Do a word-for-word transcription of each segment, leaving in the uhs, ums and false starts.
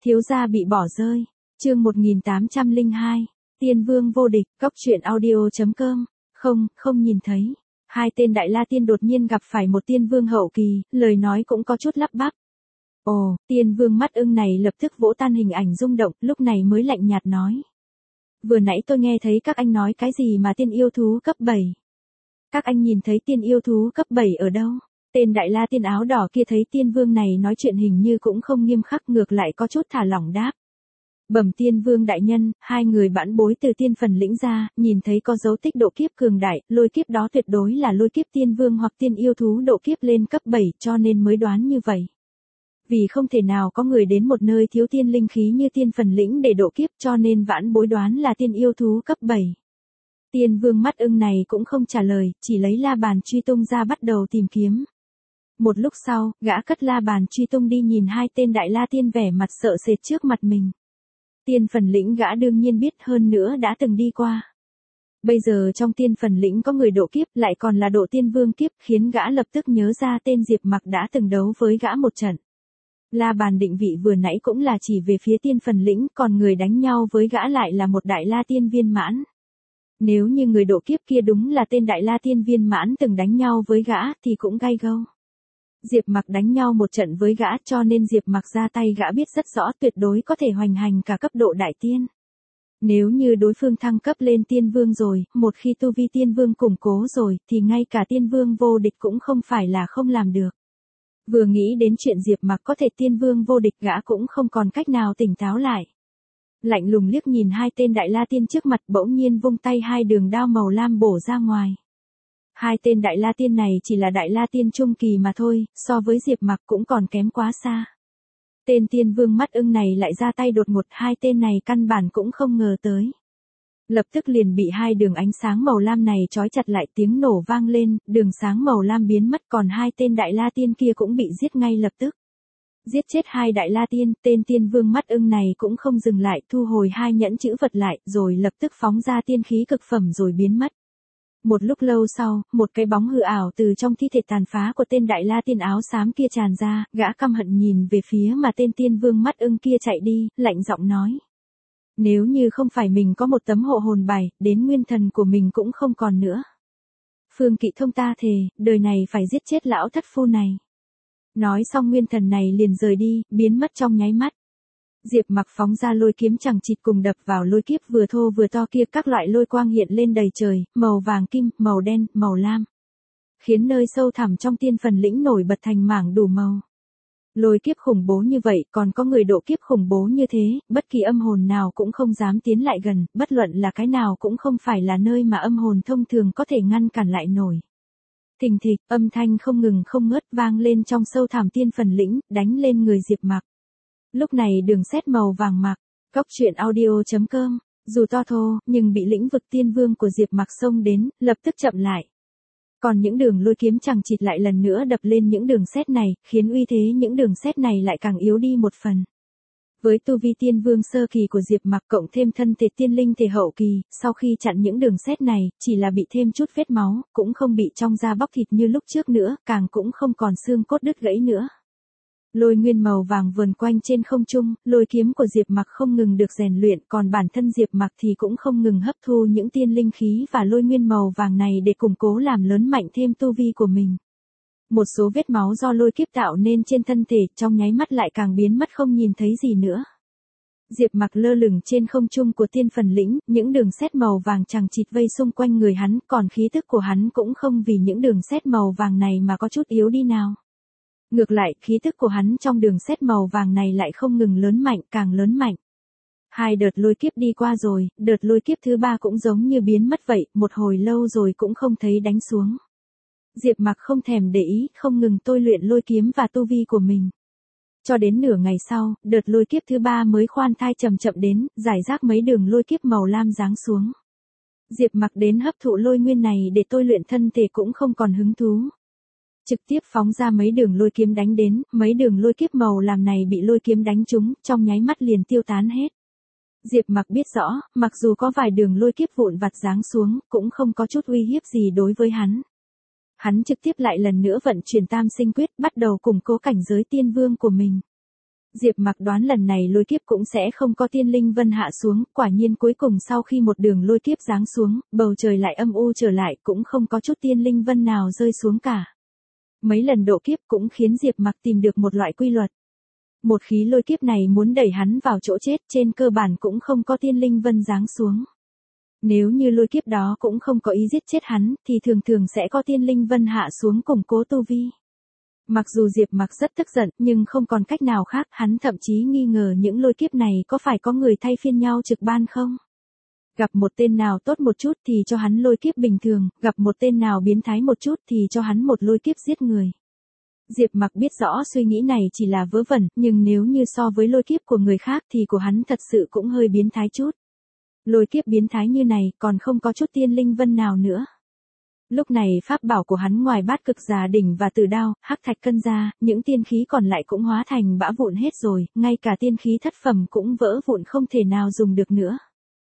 Thiếu gia bị bỏ rơi. Chương một nghìn tám trăm lẻ hai. Tiên vương vô địch. Cốc truyện audio chấm com. Không, không nhìn thấy. Hai tên Đại La Tiên đột nhiên gặp phải một tiên vương hậu kỳ, lời nói cũng có chút lắp bắp. Ồ, tiên vương mắt ưng này lập tức vỗ tan hình ảnh rung động, lúc này mới lạnh nhạt nói. Vừa nãy tôi nghe thấy các anh nói cái gì mà tiên yêu thú cấp bảy. Các anh nhìn thấy tiên yêu thú cấp bảy ở đâu? Tên Đại La Tiên áo đỏ kia thấy tiên vương này nói chuyện hình như cũng không nghiêm khắc, ngược lại có chút thả lỏng đáp. Bẩm tiên vương đại nhân, hai người bẵn bối từ tiên phần lĩnh ra, nhìn thấy có dấu tích độ kiếp cường đại, lôi kiếp đó tuyệt đối là lôi kiếp tiên vương hoặc tiên yêu thú độ kiếp lên cấp bảy, cho nên mới đoán như vậy. Vì không thể nào có người đến một nơi thiếu tiên linh khí như tiên phần lĩnh để độ kiếp, cho nên vãn bối đoán là tiên yêu thú cấp bảy. Tiên vương mắt ưng này cũng không trả lời, chỉ lấy la bàn truy tung ra bắt đầu tìm kiếm. Một lúc sau, gã cất la bàn truy tung đi nhìn hai tên Đại La Tiên vẻ mặt sợ sệt trước mặt mình. Tiên phần lĩnh gã đương nhiên biết, hơn nữa đã từng đi qua. Bây giờ trong tiên phần lĩnh có người độ kiếp, lại còn là độ tiên vương kiếp, khiến gã lập tức nhớ ra tên Diệp Mặc đã từng đấu với gã một trận. La bàn định vị vừa nãy cũng là chỉ về phía tiên phần lĩnh, còn người đánh nhau với gã lại là một Đại La Tiên viên mãn. Nếu như người độ kiếp kia đúng là tên Đại La Tiên viên mãn từng đánh nhau với gã thì cũng gay gâu. Diệp Mặc đánh nhau một trận với gã, cho nên Diệp Mặc ra tay gã biết rất rõ, tuyệt đối có thể hoành hành cả cấp độ đại tiên. Nếu như đối phương thăng cấp lên tiên vương rồi, một khi tu vi tiên vương củng cố rồi, thì ngay cả tiên vương vô địch cũng không phải là không làm được. Vừa nghĩ đến chuyện Diệp Mặc có thể tiên vương vô địch, gã cũng không còn cách nào tỉnh táo lại. Lạnh lùng liếc nhìn hai tên Đại La Tiên trước mặt, bỗng nhiên vung tay, hai đường đao màu lam bổ ra ngoài. Hai tên Đại La Tiên này chỉ là Đại La Tiên trung kỳ mà thôi, so với Diệp Mặc cũng còn kém quá xa. Tên tiên vương mắt ưng này lại ra tay đột ngột, hai tên này căn bản cũng không ngờ tới. Lập tức liền bị hai đường ánh sáng màu lam này trói chặt lại, tiếng nổ vang lên, đường sáng màu lam biến mất, còn hai tên Đại La Tiên kia cũng bị giết ngay lập tức. Giết chết hai Đại La Tiên, tên tiên vương mắt ưng này cũng không dừng lại, thu hồi hai nhẫn chữ vật lại, rồi lập tức phóng ra tiên khí cực phẩm rồi biến mất. Một lúc lâu sau, một cái bóng hư ảo từ trong thi thể tàn phá của tên Đại La Tiên áo xám kia tràn ra, gã căm hận nhìn về phía mà tên tiên vương mắt ưng kia chạy đi, lạnh giọng nói. Nếu như không phải mình có một tấm hộ hồn bài, đến nguyên thần của mình cũng không còn nữa. Phương Kỵ Thông ta thề, đời này phải giết chết lão thất phu này. Nói xong nguyên thần này liền rời đi, biến mất trong nháy mắt. Diệp Mặc phóng ra lôi kiếm chẳng chịt cùng đập vào lôi kiếp vừa thô vừa to kia, các loại lôi quang hiện lên đầy trời, màu vàng kim, màu đen, màu lam. Khiến nơi sâu thẳm trong tiên phần lĩnh nổi bật thành mảng đủ màu. Lôi kiếp khủng bố như vậy, còn có người độ kiếp khủng bố như thế, bất kỳ âm hồn nào cũng không dám tiến lại gần, bất luận là cái nào cũng không phải là nơi mà âm hồn thông thường có thể ngăn cản lại nổi. Thình thịch, âm thanh không ngừng không ngớt vang lên trong sâu thẳm tiên phần lĩnh, đánh lên người Diệp Mặc. Lúc này đường sét màu vàng mặc, cốc truyện audio chấm com, dù to thô, nhưng bị lĩnh vực tiên vương của Diệp Mặc xông đến, lập tức chậm lại. Còn những đường lôi kiếm chẳng chịt lại lần nữa đập lên những đường sét này, khiến uy thế những đường sét này lại càng yếu đi một phần. Với tu vi tiên vương sơ kỳ của Diệp Mặc cộng thêm thân thể tiên linh thể hậu kỳ, sau khi chặn những đường sét này, chỉ là bị thêm chút vết máu, cũng không bị trong da bóc thịt như lúc trước nữa, càng cũng không còn xương cốt đứt gãy nữa. Lôi nguyên màu vàng vờn quanh trên không trung, lôi kiếm của Diệp Mặc không ngừng được rèn luyện, còn bản thân Diệp Mặc thì cũng không ngừng hấp thu những tiên linh khí và lôi nguyên màu vàng này để củng cố làm lớn mạnh thêm tu vi của mình. Một số vết máu do lôi kiếp tạo nên trên thân thể, trong nháy mắt lại càng biến mất không nhìn thấy gì nữa. Diệp Mặc lơ lửng trên không trung của tiên phần lĩnh, những đường sét màu vàng chằng chịt vây xung quanh người hắn, còn khí tức của hắn cũng không vì những đường sét màu vàng này mà có chút yếu đi nào. Ngược lại, khí tức của hắn trong đường sét màu vàng này lại không ngừng lớn mạnh, càng lớn mạnh. Hai đợt lôi kiếp đi qua rồi, đợt lôi kiếp thứ ba cũng giống như biến mất vậy, một hồi lâu rồi cũng không thấy đánh xuống. Diệp Mặc không thèm để ý, không ngừng tôi luyện lôi kiếm và tu vi của mình. Cho đến nửa ngày sau, đợt lôi kiếp thứ ba mới khoan thai chậm chậm đến, giải rác mấy đường lôi kiếp màu lam giáng xuống. Diệp Mặc đến hấp thụ lôi nguyên này để tôi luyện thân thể cũng không còn hứng thú. Trực tiếp phóng ra mấy đường lôi kiếm đánh đến, mấy đường lôi kiếp màu làm này bị lôi kiếm đánh trúng, trong nháy mắt liền tiêu tán hết. Diệp Mặc biết rõ, mặc dù có vài đường lôi kiếp vụn vặt giáng xuống, cũng không có chút uy hiếp gì đối với hắn. Hắn trực tiếp lại lần nữa vận chuyển tam sinh quyết, bắt đầu củng cố cảnh giới tiên vương của mình. Diệp Mặc đoán lần này lôi kiếp cũng sẽ không có tiên linh vân hạ xuống, quả nhiên cuối cùng sau khi một đường lôi kiếp giáng xuống, bầu trời lại âm u trở lại, cũng không có chút tiên linh vân nào rơi xuống cả. Mấy lần độ kiếp cũng khiến Diệp Mặc tìm được một loại quy luật. Một khí lôi kiếp này muốn đẩy hắn vào chỗ chết, trên cơ bản cũng không có tiên linh vân giáng xuống. Nếu như lôi kiếp đó cũng không có ý giết chết hắn, thì thường thường sẽ có tiên linh vân hạ xuống củng cố tu vi. Mặc dù Diệp Mặc rất tức giận, nhưng không còn cách nào khác, hắn thậm chí nghi ngờ những lôi kiếp này có phải có người thay phiên nhau trực ban không? Gặp một tên nào tốt một chút thì cho hắn lôi kiếp bình thường, gặp một tên nào biến thái một chút thì cho hắn một lôi kiếp giết người. Diệp Mặc biết rõ suy nghĩ này chỉ là vớ vẩn, nhưng nếu như so với lôi kiếp của người khác thì của hắn thật sự cũng hơi biến thái chút. Lôi kiếp biến thái như này còn không có chút tiên linh vân nào nữa. Lúc này pháp bảo của hắn ngoài bát cực già đỉnh và tử đao, hắc thạch cân ra, những tiên khí còn lại cũng hóa thành bã vụn hết rồi, ngay cả tiên khí thất phẩm cũng vỡ vụn không thể nào dùng được nữa.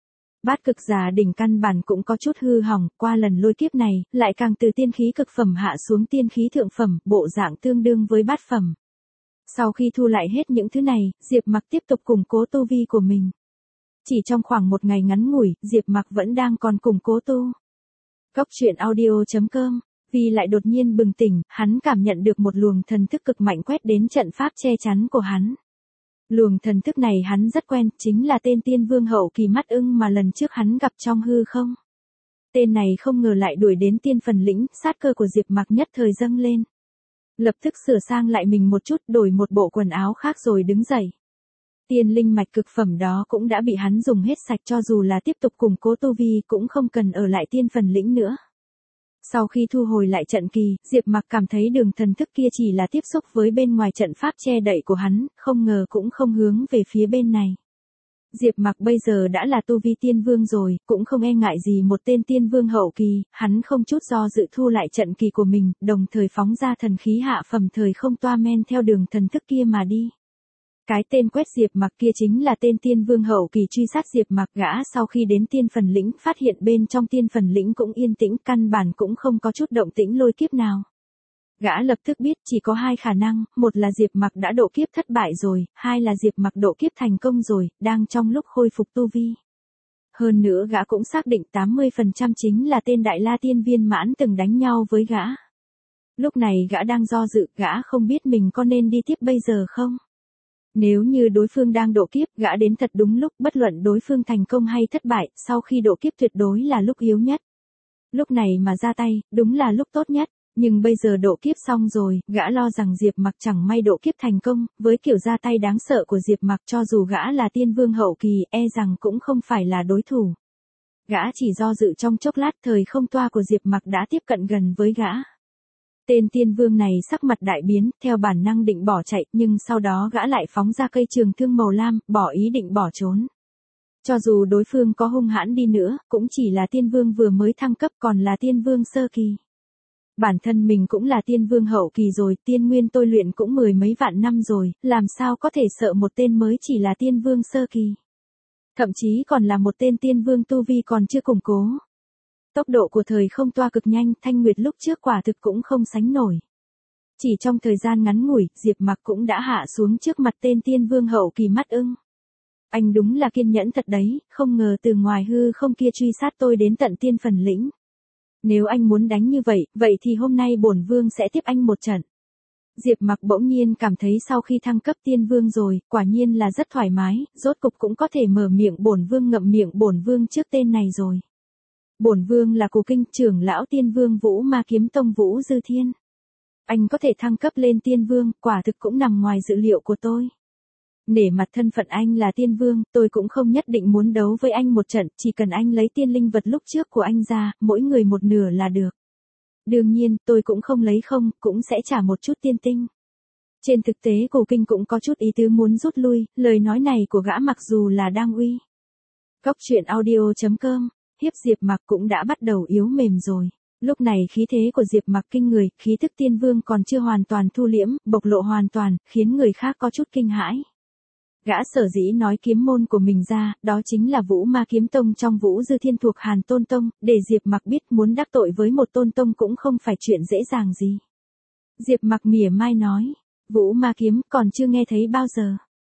Bát cực già đỉnh căn bản cũng có chút hư hỏng, qua lần lôi kiếp này, lại càng từ tiên khí cực phẩm hạ xuống tiên khí thượng phẩm, bộ dạng tương đương với bát phẩm. Sau khi thu lại hết những thứ này, Diệp Mặc tiếp tục củng cố tu vi của mình. Chỉ trong khoảng một ngày ngắn ngủi, Diệp Mặc vẫn đang còn củng cố tu. Cốc truyện audio chấm com, vì lại đột nhiên bừng tỉnh, hắn cảm nhận được một luồng thần thức cực mạnh quét đến trận pháp che chắn của hắn. Luồng thần thức này hắn rất quen, chính là tên tiên vương hậu kỳ mắt ưng mà lần trước hắn gặp trong hư không. Tên này không ngờ lại đuổi đến tiên phần lĩnh, sát cơ của Diệp Mặc nhất thời dâng lên. Lập tức sửa sang lại mình một chút, đổi một bộ quần áo khác rồi đứng dậy. Tiên linh mạch cực phẩm đó cũng đã bị hắn dùng hết sạch, cho dù là tiếp tục củng cố tu vi cũng không cần ở lại tiên phần lĩnh nữa. Sau khi thu hồi lại trận kỳ, Diệp Mặc cảm thấy đường thần thức kia chỉ là tiếp xúc với bên ngoài trận pháp che đậy của hắn, không ngờ cũng không hướng về phía bên này. Diệp Mặc bây giờ đã là tu vi tiên vương rồi, cũng không e ngại gì một tên tiên vương hậu kỳ, hắn không chút do dự thu lại trận kỳ của mình, đồng thời phóng ra thần khí hạ phẩm thời không toa men theo đường thần thức kia mà đi. Cái tên quét Diệp Mặc kia chính là tên tiên vương hậu kỳ truy sát Diệp Mặc, gã sau khi đến tiên phần lĩnh phát hiện bên trong tiên phần lĩnh cũng yên tĩnh, căn bản cũng không có chút động tĩnh lôi kiếp nào. Gã lập tức biết chỉ có hai khả năng, một là Diệp Mặc đã độ kiếp thất bại rồi, hai là Diệp Mặc độ kiếp thành công rồi, đang trong lúc khôi phục tu vi. Hơn nữa gã cũng xác định tám mươi phần trăm chính là tên Đại La Tiên viên mãn từng đánh nhau với gã. Lúc này gã đang do dự, gã không biết mình có nên đi tiếp bây giờ không? Nếu như đối phương đang độ kiếp, gã đến thật đúng lúc, bất luận đối phương thành công hay thất bại, sau khi độ kiếp tuyệt đối là lúc yếu nhất. Lúc này mà ra tay, đúng là lúc tốt nhất, nhưng bây giờ độ kiếp xong rồi, gã lo rằng Diệp Mặc chẳng may độ kiếp thành công, với kiểu ra tay đáng sợ của Diệp Mặc cho dù gã là tiên vương hậu kỳ, e rằng cũng không phải là đối thủ. Gã chỉ do dự trong chốc lát, thời không toa của Diệp Mặc đã tiếp cận gần với gã. Tên tiên vương này sắc mặt đại biến, theo bản năng định bỏ chạy, nhưng sau đó gã lại phóng ra cây trường thương màu lam, bỏ ý định bỏ trốn. Cho dù đối phương có hung hãn đi nữa, cũng chỉ là tiên vương vừa mới thăng cấp, còn là tiên vương sơ kỳ. Bản thân mình cũng là tiên vương hậu kỳ rồi, tiên nguyên tôi luyện cũng mười mấy vạn năm rồi, làm sao có thể sợ một tên mới chỉ là tiên vương sơ kỳ. Thậm chí còn là một tên tiên vương tu vi còn chưa củng cố. Tốc độ của thời không toa cực nhanh, Thanh Nguyệt lúc trước quả thực cũng không sánh nổi. Chỉ trong thời gian ngắn ngủi, Diệp Mặc cũng đã hạ xuống trước mặt tên tiên vương hậu kỳ mắt ưng. Anh đúng là kiên nhẫn thật đấy, không ngờ từ ngoài hư không kia truy sát tôi đến tận tiên phần lĩnh. Nếu anh muốn đánh như vậy, vậy thì hôm nay bổn vương sẽ tiếp anh một trận. Diệp Mặc bỗng nhiên cảm thấy sau khi thăng cấp tiên vương rồi, quả nhiên là rất thoải mái, rốt cục cũng có thể mở miệng bổn vương ngậm miệng bổn vương trước tên này rồi. Bổn vương là Cù Kinh trưởng lão tiên vương Vũ Ma Kiếm Tông Vũ Dư Thiên. Anh có thể thăng cấp lên tiên vương, quả thực cũng nằm ngoài dự liệu của tôi. Nể mặt thân phận anh là tiên vương, tôi cũng không nhất định muốn đấu với anh một trận, chỉ cần anh lấy tiên linh vật lúc trước của anh ra, mỗi người một nửa là được. Đương nhiên, tôi cũng không lấy không, cũng sẽ trả một chút tiên tinh. Trên thực tế Cù Kinh cũng có chút ý tứ muốn rút lui, lời nói này của gã mặc dù là đang uy. Cốc truyện audio chấm com, hiếp Diệp Mặc cũng đã bắt đầu yếu mềm rồi. Lúc này khí thế của Diệp Mặc kinh người, khí thức tiên vương còn chưa hoàn toàn thu liễm, bộc lộ hoàn toàn, khiến người khác có chút kinh hãi. Gã sở dĩ nói kiếm môn của mình ra, đó chính là Vũ Ma Kiếm Tông trong Vũ Dư Thiên thuộc Hàn Tôn Tông, để Diệp Mặc biết muốn đắc tội với một tôn tông cũng không phải chuyện dễ dàng gì. Diệp Mặc mỉa mai nói, Vũ Ma Kiếm còn chưa nghe thấy bao giờ.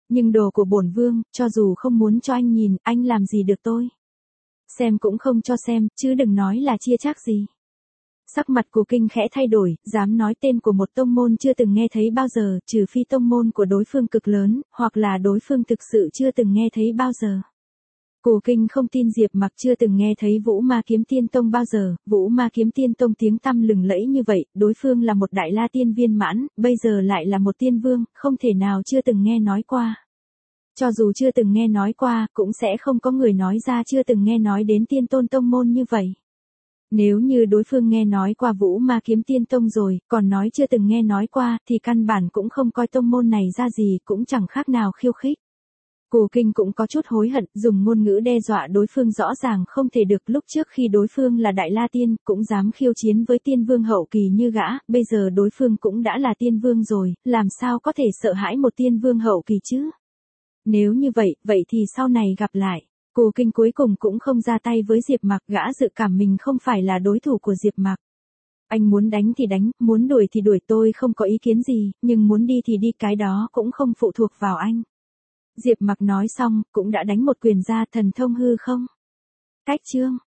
Nhưng đồ của bổn vương, cho dù không muốn cho anh nhìn, anh làm gì được tôi. Xem cũng không cho xem, chứ đừng nói là chia chác gì. Sắc mặt của Kinh khẽ thay đổi, dám nói tên của một tông môn chưa từng nghe thấy bao giờ, trừ phi tông môn của đối phương cực lớn, hoặc là đối phương thực sự chưa từng nghe thấy bao giờ. Cổ Kinh không tin Diệp Mặc chưa từng nghe thấy Vũ Ma Kiếm Tiên Tông bao giờ, Vũ Ma Kiếm Tiên Tông tiếng tăm lừng lẫy như vậy, đối phương là một đại la tiên viên mãn, bây giờ lại là một tiên vương, không thể nào chưa từng nghe nói qua. Cho dù chưa từng nghe nói qua, cũng sẽ không có người nói ra chưa từng nghe nói đến tiên tôn tông môn như vậy. Nếu như đối phương nghe nói qua Vũ Ma Kiếm Tiên Tông rồi, còn nói chưa từng nghe nói qua, thì căn bản cũng không coi tông môn này ra gì, cũng chẳng khác nào khiêu khích. Cổ Kinh cũng có chút hối hận, dùng ngôn ngữ đe dọa đối phương rõ ràng không thể được, lúc trước khi đối phương là đại la tiên, cũng dám khiêu chiến với tiên vương hậu kỳ như gã, bây giờ đối phương cũng đã là tiên vương rồi, làm sao có thể sợ hãi một tiên vương hậu kỳ chứ? Nếu như vậy, vậy thì sau này gặp lại. Cổ Kinh cuối cùng cũng không ra tay với Diệp Mặc, gã dự cảm mình không phải là đối thủ của Diệp Mặc. Anh muốn đánh thì đánh, muốn đuổi thì đuổi, tôi không có ý kiến gì, nhưng muốn đi thì đi, cái đó cũng không phụ thuộc vào anh. Diệp Mặc nói xong, cũng đã đánh một quyền ra, thần thông hư không. Cách chương